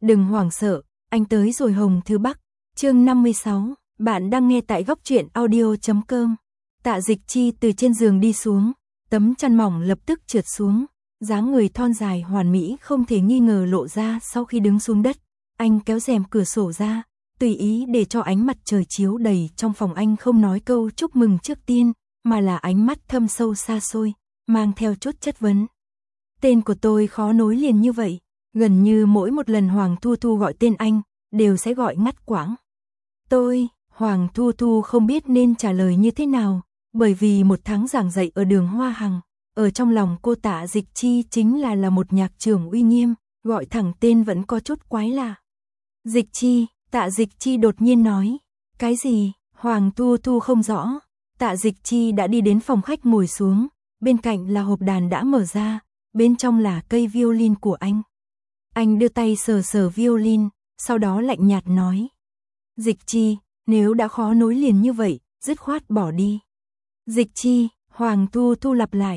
Đừng hoảng sợ, anh tới rồi Hồng Thứ Bắc. Chương 56, bạn đang nghe tại góc truyện audio.com. Tạ Dịch Chi từ trên giường đi xuống, tấm chăn mỏng lập tức trượt xuống, dáng người thon dài hoàn mỹ không thể nghi ngờ lộ ra sau khi đứng xuống đất. Anh kéo rèm cửa sổ ra, tùy ý để cho ánh mặt trời chiếu đầy trong phòng. Anh không nói câu chúc mừng trước tiên, mà là ánh mắt thâm sâu xa xôi, mang theo chút chất vấn. Tên của tôi khó nối liền như vậy, gần như mỗi một lần Hoàng Thu Thu gọi tên anh, đều sẽ gọi ngắt quãng. Hoàng Thu Thu không biết nên trả lời như thế nào, bởi vì một tháng giảng dạy ở đường Hoa Hằng, ở trong lòng cô Tạ Dịch Chi chính là một nhạc trưởng uy nghiêm, gọi thẳng tên vẫn có chút quái lạ. Dịch Chi, Tạ Dịch Chi đột nhiên nói. Cái gì? Hoàng Thu Thu không rõ. Tạ Dịch Chi đã đi đến phòng khách ngồi xuống, bên cạnh là hộp đàn đã mở ra, bên trong là cây violin của anh. Anh đưa tay sờ sờ violin, sau đó lạnh nhạt nói. Dịch Chi, nếu đã khó nối liền như vậy, dứt khoát bỏ đi. Dịch Chi, Hoàng Thu Thu lặp lại.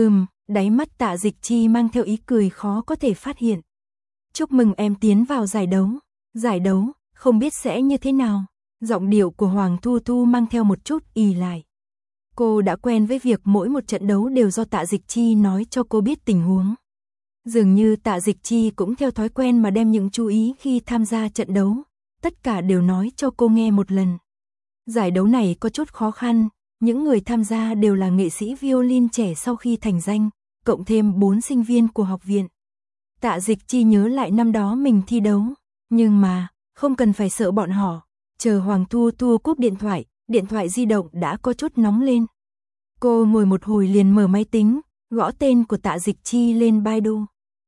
Đáy mắt Tạ Dịch Chi mang theo ý cười khó có thể phát hiện. Chúc mừng em tiến vào giải đấu. Giải đấu, không biết sẽ như thế nào. Giọng điệu của Hoàng Thu Thu mang theo một chút ì lại. Cô đã quen với việc mỗi một trận đấu đều do Tạ Dịch Chi nói cho cô biết tình huống. Dường như Tạ Dịch Chi cũng theo thói quen mà đem những chú ý khi tham gia trận đấu, tất cả đều nói cho cô nghe một lần. Giải đấu này có chút khó khăn, những người tham gia đều là nghệ sĩ violin trẻ sau khi thành danh, cộng thêm 4 sinh viên của học viện. Tạ Dịch Chi nhớ lại năm đó mình thi đấu, nhưng mà, không cần phải sợ bọn họ, chờ Hoàng Thu Thu cúp điện thoại di động đã có chút nóng lên. Cô ngồi một hồi liền mở máy tính, gõ tên của Tạ Dịch Chi lên Baidu.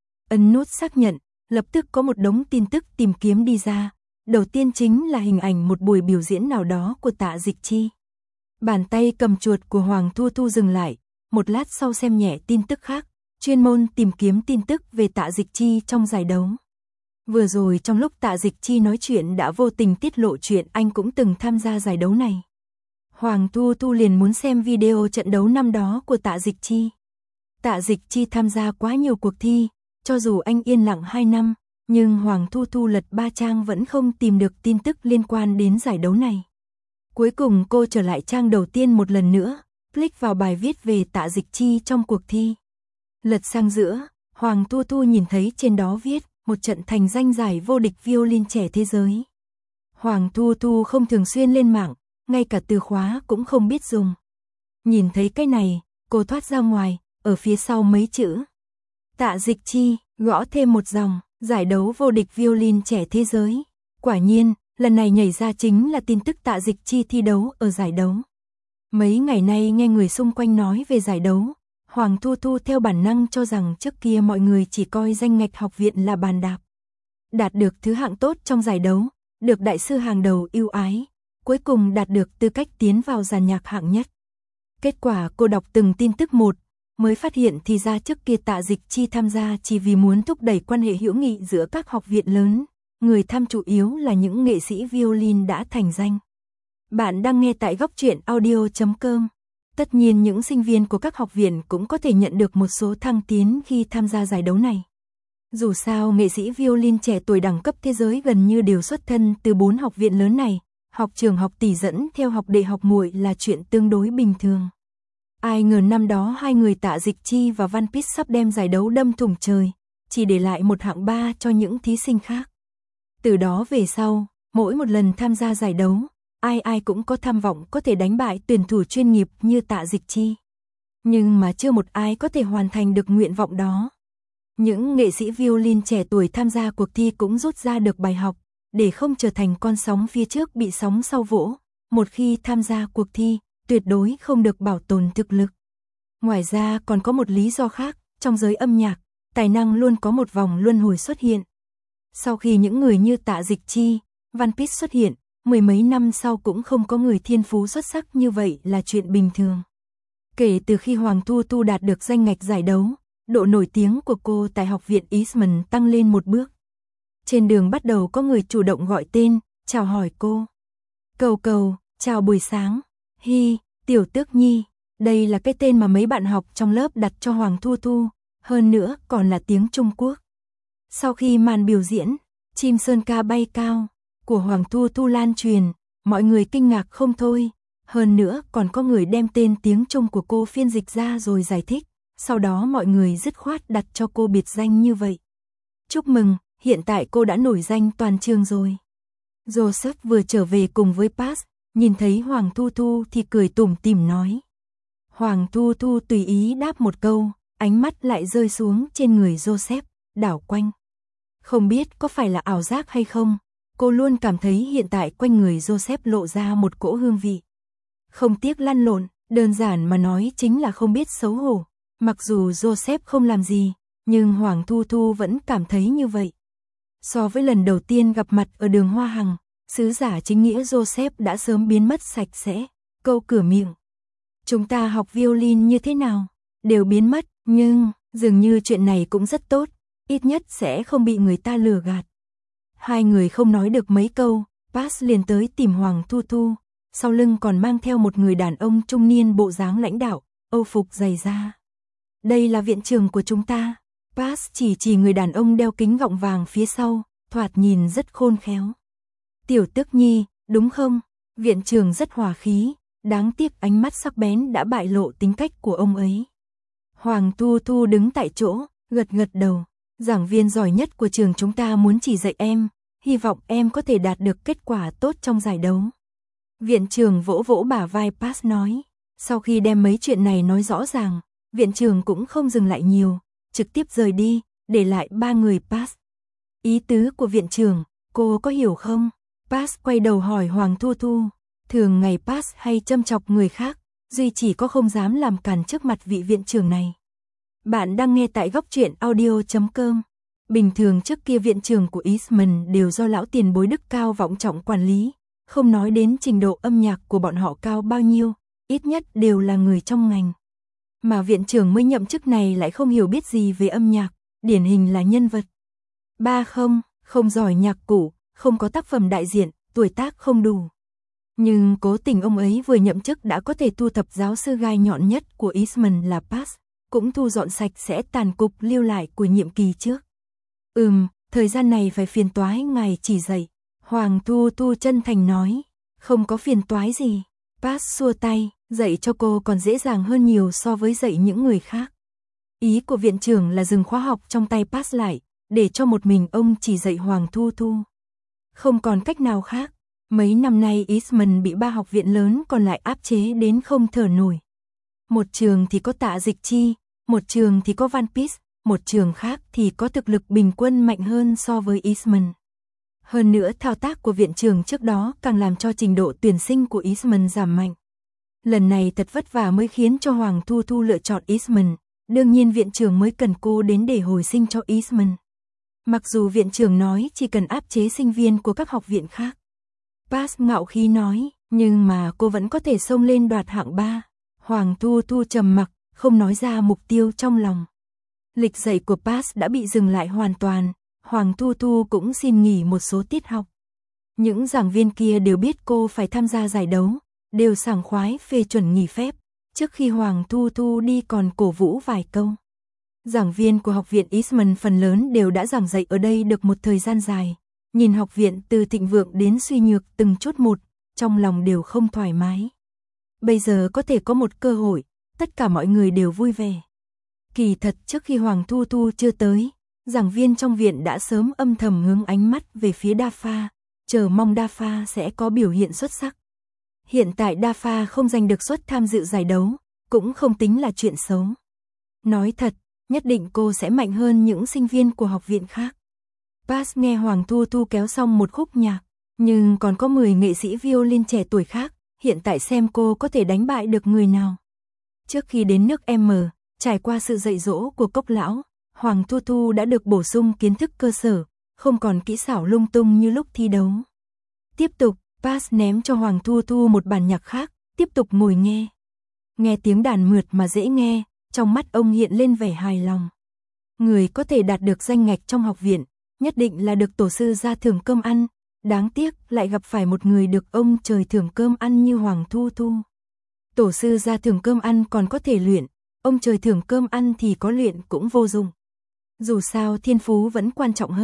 Ấn nút xác nhận, lập tức có một đống tin tức tìm kiếm đi ra. Đầu tiên chính là hình ảnh một buổi biểu diễn nào đó của Tạ Dịch Chi. Bàn tay cầm chuột của Hoàng Thu Thu dừng lại, một lát sau xem nhẹ tin tức khác, chuyên môn tìm kiếm tin tức về Tạ Dịch Chi trong giải đấu. Vừa rồi trong lúc Tạ Dịch Chi nói chuyện đã vô tình tiết lộ chuyện anh cũng từng tham gia giải đấu này. Hoàng Thu Thu liền muốn xem video trận đấu năm đó của Tạ Dịch Chi. Tạ Dịch Chi tham gia quá nhiều cuộc thi, cho dù anh yên lặng 2 năm, nhưng Hoàng Thu Thu lật 3 trang vẫn không tìm được tin tức liên quan đến giải đấu này. Cuối cùng cô trở lại trang đầu tiên một lần nữa, click vào bài viết về Tạ Dịch Chi trong cuộc thi. Lật sang giữa, Hoàng Thu Thu nhìn thấy trên đó viết, một trận thành danh giải vô địch violin trẻ thế giới. Hoàng Thu Thu không thường xuyên lên mạng, ngay cả từ khóa cũng không biết dùng. Nhìn thấy cái này, cô thoát ra ngoài, ở phía sau mấy chữ. Tạ Dịch Chi, gõ thêm một dòng, giải đấu vô địch violin trẻ thế giới. Quả nhiên, lần này nhảy ra chính là tin tức Tạ Dịch Chi thi đấu ở giải đấu. Mấy ngày nay nghe người xung quanh nói về giải đấu, Hoàng Thu Thu theo bản năng cho rằng trước kia mọi người chỉ coi danh ngạch học viện là bàn đạp. Đạt được thứ hạng tốt trong giải đấu, được đại sư hàng đầu ưu ái, cuối cùng đạt được tư cách tiến vào dàn nhạc hạng nhất. Kết quả cô đọc từng tin tức một, mới phát hiện thì ra trước kia Tạ Dịch Chi tham gia chỉ vì muốn thúc đẩy quan hệ hữu nghị giữa các học viện lớn, người tham chủ yếu là những nghệ sĩ violin đã thành danh. Bạn đang nghe tại góc truyện audio.com. Tất nhiên những sinh viên của các học viện cũng có thể nhận được một số thăng tiến khi tham gia giải đấu này. Dù sao nghệ sĩ violin trẻ tuổi đẳng cấp thế giới gần như đều xuất thân từ 4 học viện lớn này, học trường học tỷ dẫn theo học đệ học muội là chuyện tương đối bình thường. Ai ngờ năm đó hai người Tạ Dịch Chi và Văn Pít sắp đem giải đấu đâm thủng trời, chỉ để lại một hạng 3 cho những thí sinh khác. Từ đó về sau, mỗi một lần tham gia giải đấu, ai cũng có tham vọng có thể đánh bại tuyển thủ chuyên nghiệp như Tạ Dịch Chi. Nhưng mà chưa một ai có thể hoàn thành được nguyện vọng đó. Những nghệ sĩ violin trẻ tuổi tham gia cuộc thi cũng rút ra được bài học, để không trở thành con sóng phía trước bị sóng sau vỗ. Một khi tham gia cuộc thi, tuyệt đối không được bảo tồn thực lực. Ngoài ra còn có một lý do khác, trong giới âm nhạc, tài năng luôn có một vòng luân hồi xuất hiện. Sau khi những người như Tạ Dịch Chi, Văn Pít xuất hiện, mười mấy năm sau cũng không có người thiên phú xuất sắc như vậy là chuyện bình thường. Kể từ khi Hoàng Thu Thu đạt được danh ngạch giải đấu, độ nổi tiếng của cô tại học viện Eastman tăng lên một bước. Trên đường bắt đầu có người chủ động gọi tên, chào hỏi cô. Cầu, chào buổi sáng. Hi, Tiểu Tước Nhi. Đây là cái tên mà mấy bạn học trong lớp đặt cho Hoàng Thu Thu, hơn nữa còn là tiếng Trung Quốc. Sau khi màn biểu diễn, Chim sơn ca bay cao, của Hoàng Thu Thu lan truyền, mọi người kinh ngạc không thôi. Hơn nữa còn có người đem tên tiếng Trung của cô phiên dịch ra rồi giải thích, sau đó mọi người dứt khoát đặt cho cô biệt danh như vậy. Chúc mừng, hiện tại cô đã nổi danh toàn trường rồi. Joseph vừa trở về cùng với Pass, nhìn thấy Hoàng Thu Thu thì cười tủm tỉm nói. Hoàng Thu Thu tùy ý đáp một câu, ánh mắt lại rơi xuống trên người Joseph, đảo quanh. Không biết có phải là ảo giác hay không, cô luôn cảm thấy hiện tại quanh người Joseph lộ ra một cỗ hương vị. Không tiếc lăn lộn, đơn giản mà nói chính là không biết xấu hổ. Mặc dù Joseph không làm gì, nhưng Hoàng Thu Thu vẫn cảm thấy như vậy. So với lần đầu tiên gặp mặt ở đường Hoa Hằng, sứ giả chính nghĩa Joseph đã sớm biến mất sạch sẽ, câu cửa miệng. Chúng ta học violin như thế nào? Đều biến mất, nhưng dường như chuyện này cũng rất tốt, ít nhất sẽ không bị người ta lừa gạt. Hai người không nói được mấy câu, Pass liền tới tìm Hoàng Thu Thu, sau lưng còn mang theo một người đàn ông trung niên bộ dáng lãnh đạo, âu phục dày da. Đây là viện trưởng của chúng ta. Pass chỉ người đàn ông đeo kính gọng vàng phía sau, thoạt nhìn rất khôn khéo. Tiểu Tước Nhi, đúng không? Viện trưởng rất hòa khí, đáng tiếc ánh mắt sắc bén đã bại lộ tính cách của ông ấy. Hoàng Thu Thu đứng tại chỗ, gật đầu. Giảng viên giỏi nhất của trường chúng ta muốn chỉ dạy em, hy vọng em có thể đạt được kết quả tốt trong giải đấu. Viện trưởng vỗ vỗ bả vai Pass nói. Sau khi đem mấy chuyện này nói rõ ràng, viện trưởng cũng không dừng lại nhiều, trực tiếp rời đi, để lại ba người Pass. Ý tứ của viện trưởng, cô có hiểu không? Pass quay đầu hỏi Hoàng Thu Thu. Thường ngày Pass hay châm chọc người khác, duy chỉ có không dám làm càn trước mặt vị viện trưởng này. Bạn đang nghe tại góc truyện audio.com. Bình thường trước kia viện trưởng của Eastman đều do lão tiền bối đức cao vọng trọng quản lý, không nói đến trình độ âm nhạc của bọn họ cao bao nhiêu, ít nhất đều là người trong ngành. Mà viện trưởng mới nhậm chức này lại không hiểu biết gì về âm nhạc, điển hình là nhân vật. Không giỏi nhạc cụ, không có tác phẩm đại diện, tuổi tác không đủ. Nhưng cố tình ông ấy vừa nhậm chức đã có thể thu thập giáo sư gai nhọn nhất của Eastman là Pass, cũng thu dọn sạch sẽ tàn cục lưu lại của nhiệm kỳ trước. Thời gian này phải phiền toái ngài chỉ dạy. Hoàng Thu Thu chân thành nói. Không có phiền toái gì. Pass xua tay, dạy cho cô còn dễ dàng hơn nhiều so với dạy những người khác. Ý của viện trưởng là dừng khóa học trong tay Pass lại, để cho một mình ông chỉ dạy Hoàng Thu Thu. Không còn cách nào khác. Mấy năm nay Eastman bị ba học viện lớn còn lại áp chế đến không thở nổi. Một trường thì có Tạ Dịch Chi, một trường thì có Van Pease, một trường khác thì có thực lực bình quân mạnh hơn so với Eastman. Hơn nữa thao tác của viện trưởng trước đó càng làm cho trình độ tuyển sinh của Eastman giảm mạnh. Lần này thật vất vả mới khiến cho Hoàng Thu Thu lựa chọn Eastman, đương nhiên viện trưởng mới cần cô đến để hồi sinh cho Eastman. Mặc dù viện trưởng nói chỉ cần áp chế sinh viên của các học viện khác. Pass ngạo khí nói, nhưng mà cô vẫn có thể xông lên đoạt hạng 3. Hoàng Thu Thu trầm mặc, không nói ra mục tiêu trong lòng. Lịch dạy của Pass đã bị dừng lại hoàn toàn, Hoàng Thu Thu cũng xin nghỉ một số tiết học. Những giảng viên kia đều biết cô phải tham gia giải đấu, đều sảng khoái phê chuẩn nghỉ phép, trước khi Hoàng Thu Thu đi còn cổ vũ vài câu. Giảng viên của học viện Eastman phần lớn đều đã giảng dạy ở đây được một thời gian dài, nhìn học viện từ thịnh vượng đến suy nhược từng chút một, trong lòng đều không thoải mái. Bây giờ có thể có một cơ hội, tất cả mọi người đều vui vẻ. Kỳ thật trước khi Hoàng Thu Thu chưa tới, giảng viên trong viện đã sớm âm thầm hướng ánh mắt về phía Đa Pha, chờ mong Đa Pha sẽ có biểu hiện xuất sắc. Hiện tại Đa Pha không giành được suất tham dự giải đấu, cũng không tính là chuyện xấu. Nói thật, nhất định cô sẽ mạnh hơn những sinh viên của học viện khác. Pass nghe Hoàng Thu Thu kéo xong một khúc nhạc, nhưng còn có 10 nghệ sĩ violin trẻ tuổi khác, hiện tại xem cô có thể đánh bại được người nào. Trước khi đến nước M, trải qua sự dạy dỗ của Cốc lão, Hoàng Thu Thu đã được bổ sung kiến thức cơ sở, không còn kỹ xảo lung tung như lúc thi đấu. Tiếp tục, Pass ném cho Hoàng Thu Thu một bản nhạc khác, tiếp tục ngồi nghe. Nghe tiếng đàn mượt mà dễ nghe, trong mắt ông hiện lên vẻ hài lòng. Người có thể đạt được danh ngạch trong học viện, nhất định là được tổ sư ra thưởng cơm ăn, đáng tiếc lại gặp phải một người được ông trời thưởng cơm ăn như Hoàng Thu Thu. Tổ sư ra thưởng cơm ăn còn có thể luyện, ông trời thưởng cơm ăn thì có luyện cũng vô dụng. Dù sao thiên phú vẫn quan trọng hơn,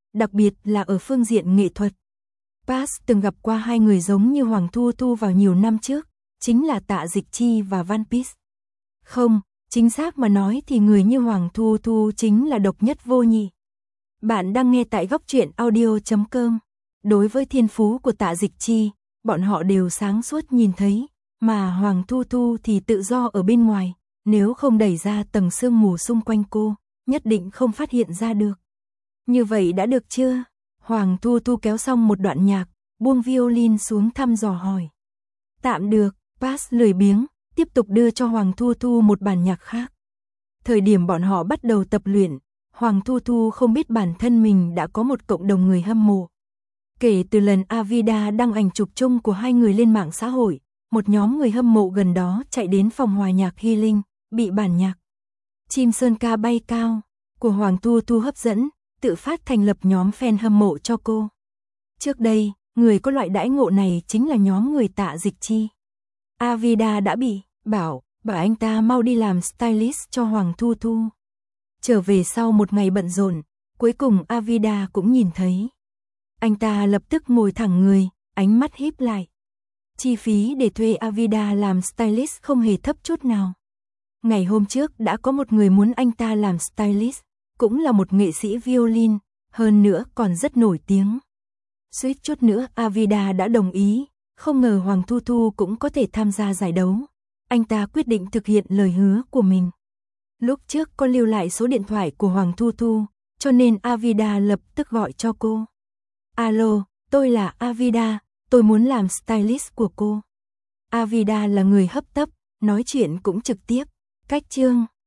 đặc biệt là ở phương diện nghệ thuật. Pass từng gặp qua hai người giống như Hoàng Thu Thu vào nhiều năm trước, chính là Tạ Dịch Chi và Van Peace. Không, chính xác mà nói thì người như Hoàng Thu Thu chính là độc nhất vô nhị. Bạn đang nghe tại góc truyện audio.com. Đối với thiên phú của Tạ Dịch Chi, bọn họ đều sáng suốt nhìn thấy, mà Hoàng Thu Thu thì tự do ở bên ngoài, nếu không đẩy ra tầng sương mù xung quanh cô, nhất định không phát hiện ra được. Như vậy đã được chưa? Hoàng Thu Thu kéo xong một đoạn nhạc, buông violin xuống thăm dò hỏi. Tạm được, Pass lười biếng, tiếp tục đưa cho Hoàng Thu Thu một bản nhạc khác. Thời điểm bọn họ bắt đầu tập luyện, Hoàng Thu Thu không biết bản thân mình đã có một cộng đồng người hâm mộ. Kể từ lần Avida đăng ảnh chụp chung của hai người lên mạng xã hội, một nhóm người hâm mộ gần đó chạy đến phòng hòa nhạc Healing, bị bản nhạc Chim Sơn Ca Bay Cao của Hoàng Thu Thu hấp dẫn, tự phát thành lập nhóm fan hâm mộ cho cô. Trước đây, người có loại đãi ngộ này chính là nhóm người Tạ Dịch Chi. Avida đã bị bảo anh ta mau đi làm stylist cho Hoàng Thu Thu. Trở về sau một ngày bận rộn, cuối cùng Avida cũng nhìn thấy. Anh ta lập tức ngồi thẳng người, ánh mắt híp lại. Chi phí để thuê Avida làm stylist không hề thấp chút nào. Ngày hôm trước đã có một người muốn anh ta làm stylist, cũng là một nghệ sĩ violin, hơn nữa còn rất nổi tiếng. Suýt chút nữa Avida đã đồng ý, không ngờ Hoàng Thu Thu cũng có thể tham gia giải đấu. Anh ta quyết định thực hiện lời hứa của mình. Lúc trước có lưu lại số điện thoại của Hoàng Thu Thu, cho nên Avida lập tức gọi cho cô. Alo, tôi là Avida, tôi muốn làm stylist của cô. Avida là người hấp tấp, nói chuyện cũng trực tiếp. Cách chương